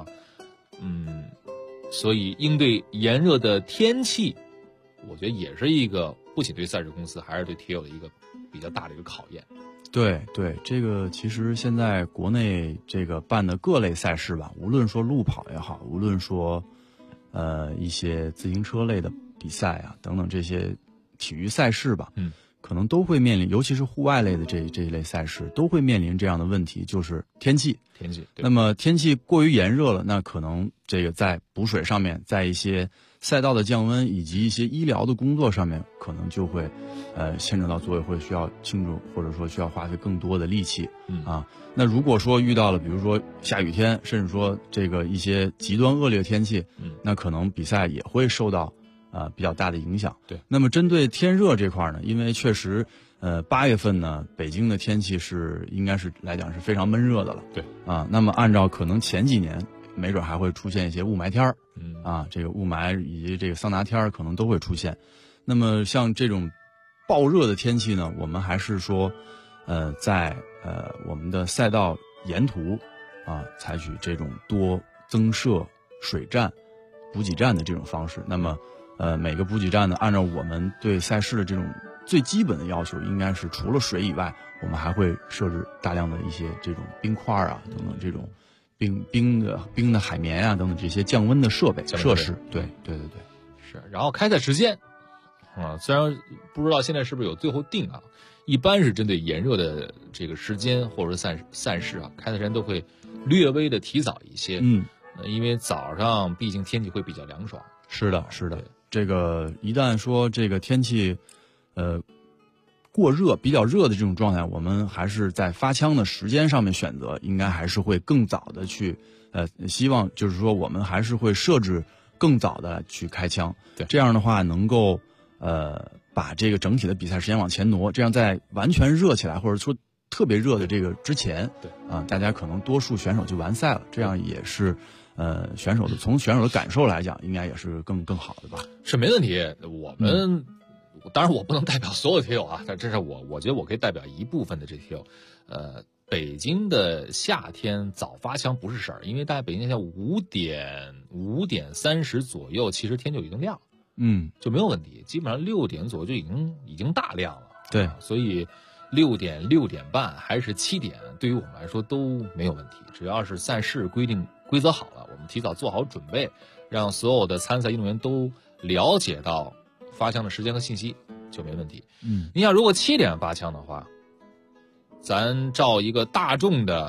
所以应对炎热的天气，我觉得也是一个不仅对赛事公司，还是对铁友的一个比较大的一个考验。 对，这个其实现在国内这个办的各类赛事吧，无论说路跑也好，无论说一些自行车类的比赛啊等等这些体育赛事吧，可能都会面临，尤其是户外类的这一类赛事，都会面临这样的问题，就是天气。那么天气过于炎热了，那可能这个在补水上面，在一些赛道的降温以及一些医疗的工作上面，可能就会牵扯到组委会需要庆祝，或者说需要花费更多的力气。那如果说遇到了比如说下雨天，甚至说这个一些极端恶劣天气，那可能比赛也会受到比较大的影响。 对， 那么针对天热这块呢，因为确实8月份呢，北京的天气应该是来讲是非常闷热的了。 对那么按照可能前几年，没准还会出现一些雾霾天儿。这个雾霾以及这个桑拿天儿可能都会出现。那么像这种暴热的天气呢，我们还是说在我们的赛道沿途采取这种多增设水站、补给站的这种方式。那么每个补给站呢，按照我们对赛事的这种最基本的要求，应该是除了水以外，我们还会设置大量的一些这种冰块等等这种冰的海绵等等这些降温的设施。对。 是。然后开赛时间虽然不知道现在是不是有最后定一般是针对炎热的这个时间或者赛事开赛时间都会略微的提早一些。因为早上毕竟天气会比较凉爽。 是的。这个一旦说这个天气过热比较热的这种状态，我们还是在发枪的时间上面选择，应该还是会更早的去希望就是说我们还是会设置更早的去开枪。 对， 这样的话能够把这个整体的比赛时间往前挪，这样在完全热起来或者说特别热的这个之前，大家可能多数选手就完赛了，这样也是从选手的感受来讲，应该也是更好的吧？ 是没问题。我们当然我不能代表所有铁友但这是我觉得我可以代表一部分的这铁友。北京的夏天早发枪不是事儿，因为大概北京现在5点30左右，其实天就已经亮了。就没有问题，基本上6点左右就已经大亮了。 对， 所以6点、6点半还是7点，对于我们来说都没有问题。只要是赛事规则好了，我们提早做好准备，让所有的参赛运动员都了解到发枪的时间和信息，就没问题。你想如果7点发枪的话，咱照一个大众的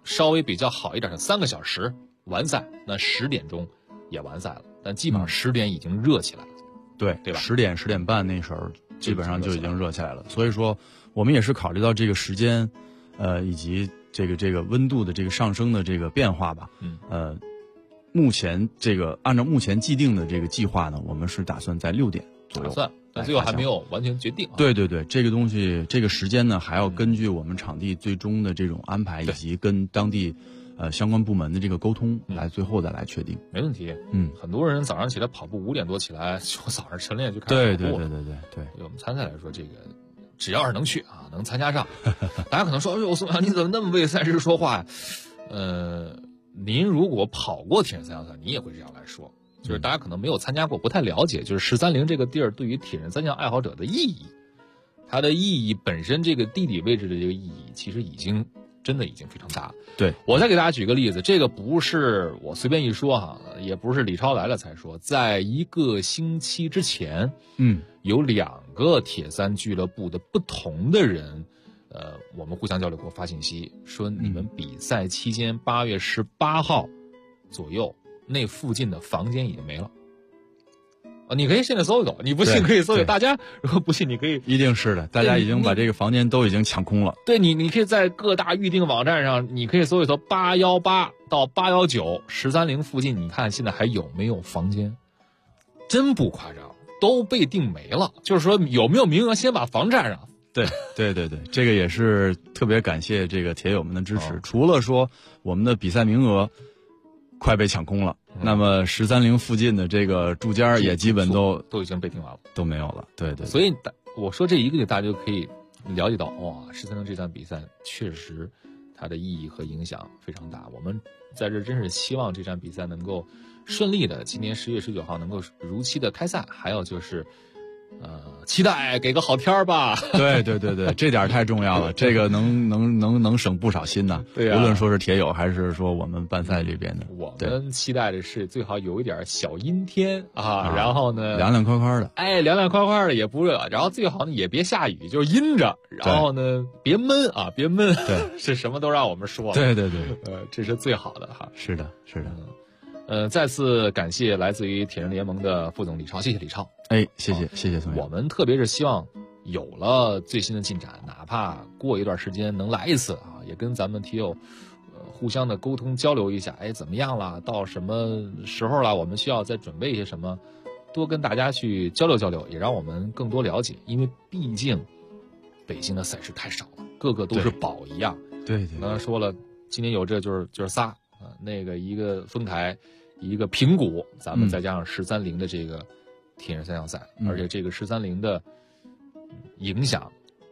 稍微比较好一点的3个小时完赛，那10点钟也完赛了，但基本上10点已经热起来了。 对吧 ？10点10点半那时候基本上就已经热起来了。所以说，我们也是考虑到这个时间，以及这个温度的这个上升的这个变化吧。目前按照目前既定的这个计划呢，我们是打算在6点左右。 但最后还没有完全决定。 对，这个东西这个时间呢，还要根据我们场地最终的这种安排，以及跟当地相关部门的这个沟通，最后再来确定。 没问题。很多人早上起来跑步，5点多起来就早上晨练就开始跑步。 对。 我们参赛来说，这个只要是能去啊，能参加上，大家可能说：“哎呦，宋阳你怎么那么为赛事说话呀？”您如果跑过铁人三项赛，你也会这样来说。就是大家可能没有参加过，不太了解，就是13陵这个地儿对于铁人三项爱好者的意义，它的意义本身，这个地理位置的这个意义，其实真的已经非常大了。 对， 我再给大家举个例子，这个不是我随便一说哈，也不是李超来了才说，在1个星期之前，有2个铁三俱乐部的不同的人，我们互相交流过，发信息说你们比赛期间8月18号左右。那附近的房间已经没了你可以现在搜一搜，你不信可以搜一搜。大家如果不信，你可以， 一定是的，大家已经把这个房间都已经抢空了。 对，你可以在各大预订网站上，你可以搜一搜818到819 13陵附近，你看现在还有没有房间？真不夸张，都被订没了。就是说有没有名额，先把房占上。 对，这个也是特别感谢这个铁友们的支持。除了说我们的比赛名额快被抢空了，那么13陵附近的这个住家也基本都已经被订完了， 都没有了。对， 所以我说这一个大家就可以了解到，哇，13陵这场比赛确实它的意义和影响非常大。我们在这真是希望这场比赛能够顺利的，今年10月19号能够如期的开赛，还有就是期待给个好天儿吧。 对，这点太重要了，这个能省不少心呐。 对啊， 无论说是铁友还是说我们办赛这边的， 我们期待的是最好有一点小阴天然后呢凉凉快快的， 凉凉快快的也不热，然后最好呢也别下雨，就是阴着，然后呢别闷别闷， 对， 是什么都让我们说了。 对， 这是最好的哈。 是的。 再次感谢来自于铁人联盟的副总李超，谢谢李超。 谢谢宋阳。 我们特别是希望有了最新的进展，哪怕过一段时间能来一次也跟咱们铁友互相的沟通交流一下，怎么样了，到什么时候了，我们需要再准备一些什么，多跟大家去交流交流，也让我们更多了解。因为毕竟北京的赛事太少了，个个都是宝一样。 对， 刚才说了，今年有这就是仨那个一个丰台，一个平谷，咱们再加上13陵的这个铁人三项赛，而且这个13陵的影响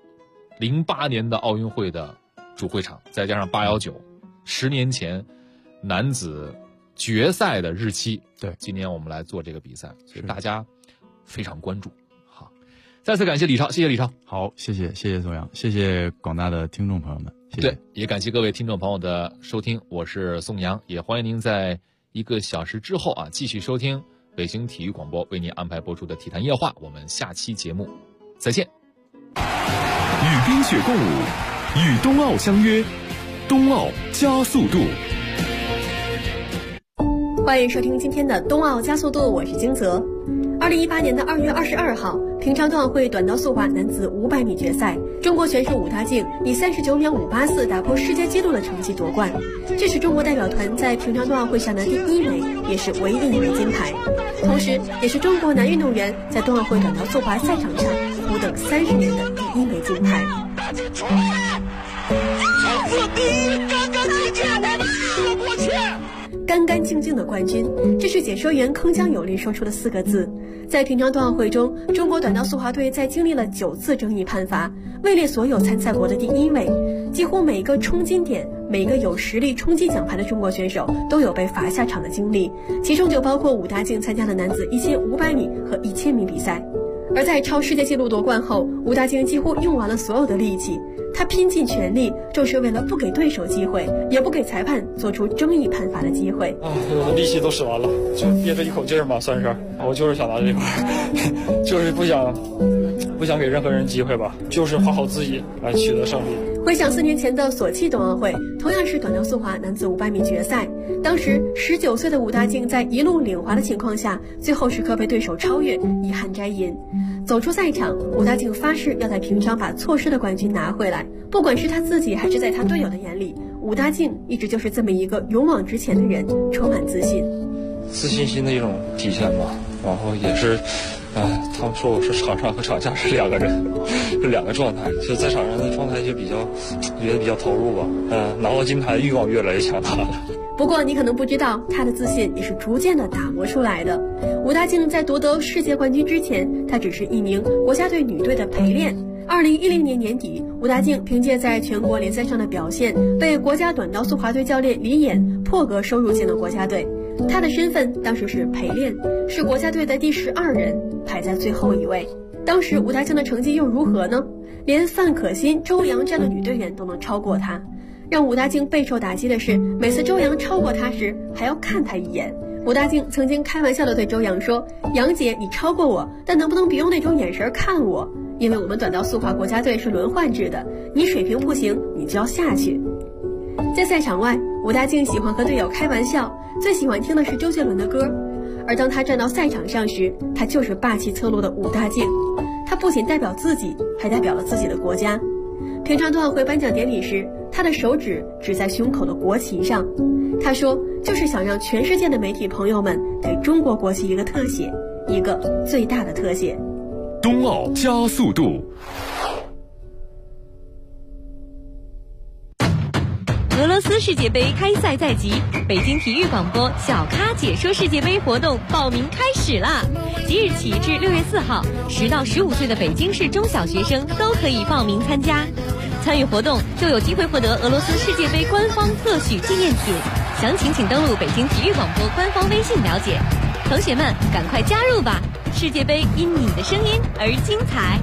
，08年的奥运会的主会场，再加上819 10年前男子决赛的日期， 对， 今年我们来做这个比赛，所以大家非常关注。好，再次感谢李超，谢谢李超。 好，谢谢宋阳，谢谢广大的听众朋友们。 对，也感谢各位听众朋友的收听，我是宋阳，也欢迎您在1个小时之后继续收听北京体育广播为您安排播出的体坛夜话，我们下期节目再见。 与冰雪共舞，与冬奥相约，冬奥加速度。 欢迎收听今天的冬奥加速度，我是金泽。2018年的2月22号，平昌冬奥会短道速滑男子500米决赛，中国选手武大靖以39秒584打破世界纪录的成绩夺冠，这是中国代表团在平昌冬奥会上的第1枚，也是唯一的1枚金牌，同时也是中国男运动员在冬奥会短道速滑赛场上苦等30年的第1枚金牌。干干净净的冠军，这是解说员铿锵有力说出的4个字。在平昌冬奥会中，中国短道速滑队在经历了9次争议判罚，位列所有参赛国的第1位。几乎每个冲金点，每个有实力冲击奖牌的中国选手都有被罚下场的经历，其中就包括武大靖参加了男子1500米和1000米比赛。而在超世界纪录夺冠后，武大靖几乎用完了所有的力气， 他拼尽全力，就是为了不给对手机会，也不给裁判做出争议判罚的机会。 我的力气都使完了，就憋着一口劲儿嘛，算是。我就是想拿这块，就是不想给任何人机会吧，就是花好自己来取得胜利。 回想4年前的索契冬奥会，同样是短道速滑男子500米决赛，当时19岁的武大靖在一路领滑的情况下，最后时刻被对手超越，遗憾摘银。走出赛场，武大靖发誓要在平昌把错失的冠军拿回来。不管是他自己还是在他队友的眼里，武大靖一直就是这么一个勇往直前的人，充满自信。 自信心的一种体现吧，然后也是。他们说我是场上和场下是两个人，是两个状态。就在场上的状态就觉得比较投入吧。拿到金牌的欲望越来越强大了。 不过你可能不知道，他的自信也是逐渐的打磨出来的。武大靖在夺得世界冠军之前，他只是一名国家队女队的陪练。2010年年底，武大靖凭借在全国联赛上的表现，被国家短道速滑队教练李演破格收入进了国家队。他的身份当时是陪练，是国家队的第12人，排在最后一位。当时武大靖的成绩又如何呢？连范可新、周洋这样的女队员都能超过他。让武大靖备受打击的是，每次周洋超过他时，还要看他一眼。武大靖曾经开玩笑地对周洋说：“杨姐，你超过我，但能不能别用那种眼神看我？因为我们短道速滑国家队是轮换制的，你水平不行，你就要下去。”在赛场外，武大靖喜欢和队友开玩笑，最喜欢听的是周杰伦的歌。而当他站到赛场上时，他就是霸气侧漏的武大靖。他不仅代表自己，还代表了自己的国家。平昌冬奥会颁奖典礼时，他的手指指在胸口的国旗上，他说就是想让全世界的媒体朋友们给中国国旗一个特写，一个最大的特写。 冬奥加速度。 俄罗斯世界杯开赛在即，北京体育广播小咖解说世界杯活动报名开始啦！即日起至6月4号，10到15岁的北京市中小学生都可以报名参加。参与活动就有机会获得俄罗斯世界杯官方特许纪念品，详情请登录北京体育广播官方微信了解。同学们，赶快加入吧！世界杯因你的声音而精彩。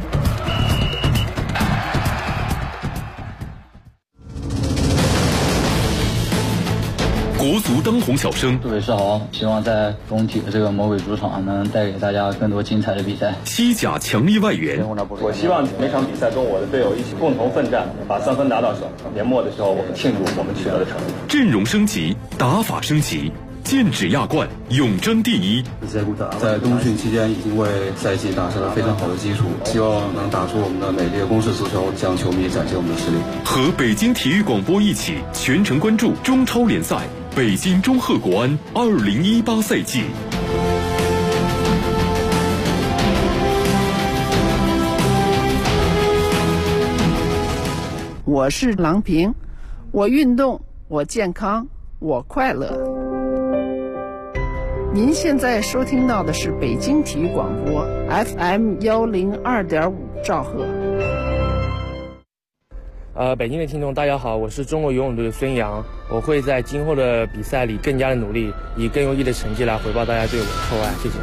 国足当红小生， 杜伟世豪，希望在工体的这个魔鬼主场能带给大家更多精彩的比赛。 西甲强力外援， 我希望每场比赛跟我的队友一起共同奋战，把3分拿到手。年末的时候，我们庆祝我们取得的成绩。 阵容升级，打法升级，剑指亚冠，永争第一。 在冬训期间已经为赛季打下了非常好的基础，希望能打出我们的美丽的攻势足球，向球迷展现我们的实力。 和北京体育广播一起全程关注中超联赛北京中赫国安2018赛季。 我是郎平，我运动，我健康，我快乐。您现在收听到的是北京体育广播 FM 102.5兆赫。 北京的听众大家好，我是中国游泳队的孙杨，我会在今后的比赛里更加的努力，以更优异的成绩来回报大家对我的厚爱，谢谢。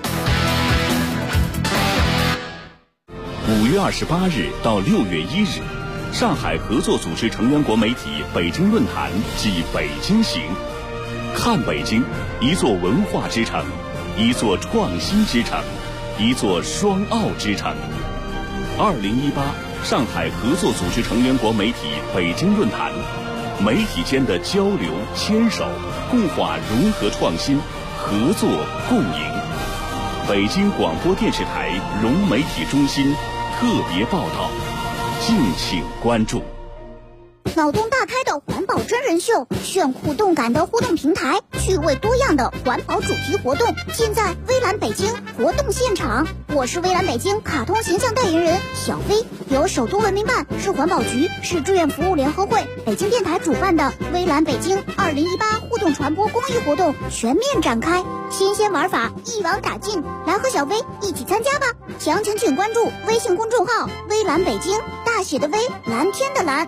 5月28日到6月1日，上海合作组织成员国媒体北京论坛暨北京行，看北京，一座文化之城，一座创新之城，一座双奥之城。2018上海合作组织成员国媒体北京论坛，媒体间的交流牵手，共话融合创新，合作共赢。北京广播电视台融媒体中心特别报道，敬请关注。 脑洞大开的环保真人秀，炫酷动感的互动平台，趣味多样的环保主题活动，现在微蓝北京活动现场。我是微蓝北京卡通形象代言人小飞，由首都文明办、市环保局、市志愿服务联合会、北京电台主办的微蓝北京2018互动传播公益活动全面展开，新鲜玩法一网打尽，来和小飞一起参加吧！详情请关注微信公众号微蓝北京，大写的微，蓝天的蓝。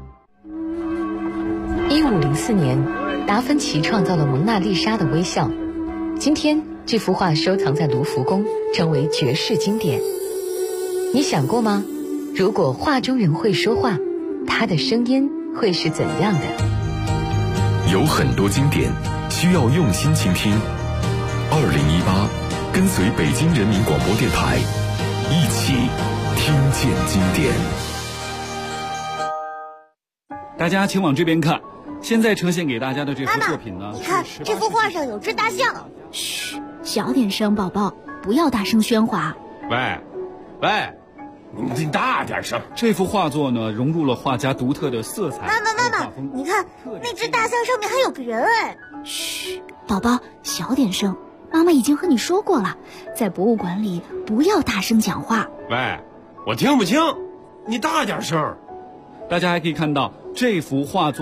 1504年，达芬奇创造了蒙娜丽莎的微笑。今天，这幅画收藏在卢浮宫，成为绝世经典。你想过吗？如果画中人会说话， 它的声音会是怎样的？ 有很多经典需要用心倾听。2018，跟随北京人民广播电台，一起听见经典。 大家请往这边看，现在呈现给大家的这幅作品呢， 你看这幅画上有只大象。 嘘，小点声，宝宝，不要大声喧哗。 喂，你大点声。 这幅画作呢，融入了画家独特的色彩。 妈妈，你看那只大象上面还有个人哎。 嘘，宝宝，小点声。妈妈已经和你说过了，在博物馆里不要大声讲话。 喂，我听不清，你大点声。 大家还可以看到这幅画作